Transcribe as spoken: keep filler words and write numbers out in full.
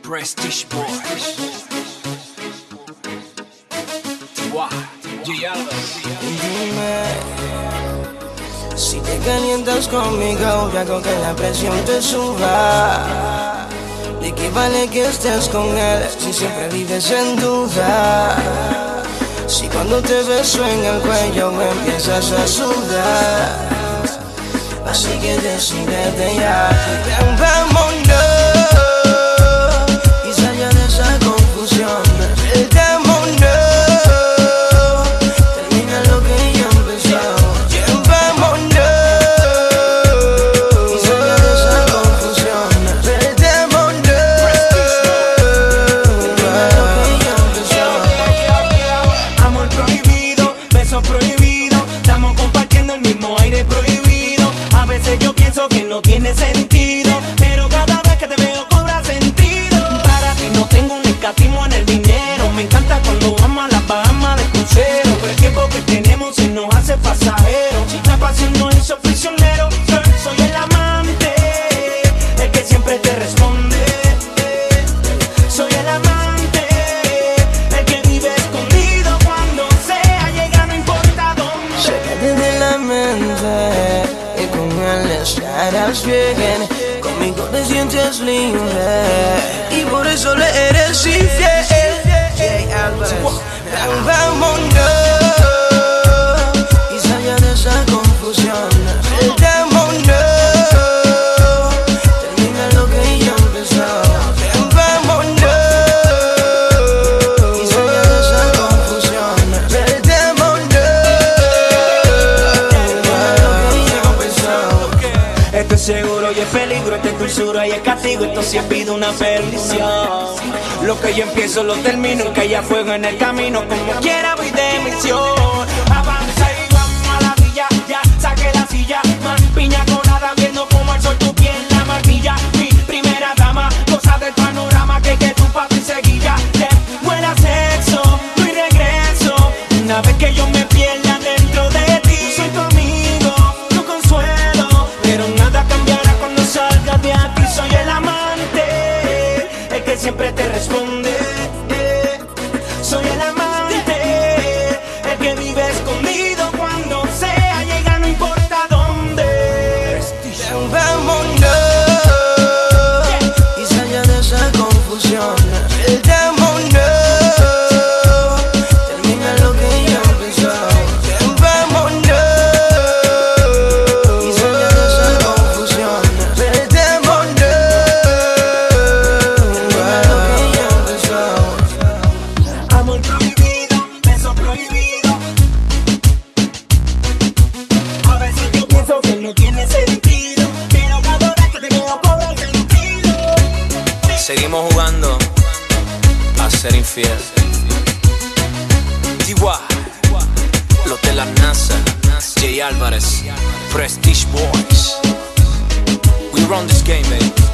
Prestige Boys. Wow, J Alvarez. Dime, si te calientas conmigo, yo hago que la presión te suba. ¿De qué vale que estés con él si siempre vives en duda? Si cuando te beso en el cuello me empiezas a sudar. Así que decídete ya, ven, vámonos y salga de esa confusión. Perdámonos, termina lo que ya empezó. Ven, vámonos y salga de esa confusión. Perdámonos, termina lo que ya empezó. Amor prohibido, beso prohibido, estamos compartiendo el mismo aire prohibido. A veces yo pienso que no tiene sentido, pero cada vez que te veo cobra sentido. Para ti no tengo un escatismo en el dinero. Me encanta cuando vamos a las Bahamas de crucero, pero el tiempo que tenemos se nos hace pasajero. Si la pasión no hizo prisionero, soy el amante, el que siempre te responde. Soy el amante, el que vive escondido cuando sea llega, no importa dónde. Sácate de la mente y con él estarás bien. Conmigo te sientes libre y por eso le eres infiel. J Alvarez, ven, vámonos y salga de esa confusión. Perdámonos, termina lo que ya empezó. Ven, vámonos y salga de esa confusión. Perdámonos, termina lo que ya empezó. Esto es seguro y es peligro, esto es dulzura y es castigo, esto sí es vida, una perdición. Lo que yo empiezo lo termino, que haya fuego en el camino, como quiera voy de misión. Avanza y vamos a la villa, ya saqué la silla, más piña colada viendo como el sol tu piel la martilla. Mi primera dama, cosa del panorama que que tu papi seguía. De buena sexo, no hay regreso, una vez que yo me pierda dentro de ti. Soy tu amigo, tu consuelo, pero nada cambiará cuando salgas de aquí. Soy el amante, el que siempre te responde. Soy el amante, el que vive escondido cuando sea llega, no importa dónde. Ven, vámonos y salga de esa confusión. Perdámonos, termina lo que ya empezó. Ven, vámonos y salga de esa confusión. Perdámonos, termina lo que ya empezó. Amor prohibido, beso prohibido. A veces yo pienso que no tiene sentido, pero cada vez que te veo cobra sentido. Seguimos jugando a ser infiel. T Y, los de la NASA, J Alvarez, Prestige Boys. We run this game, baby.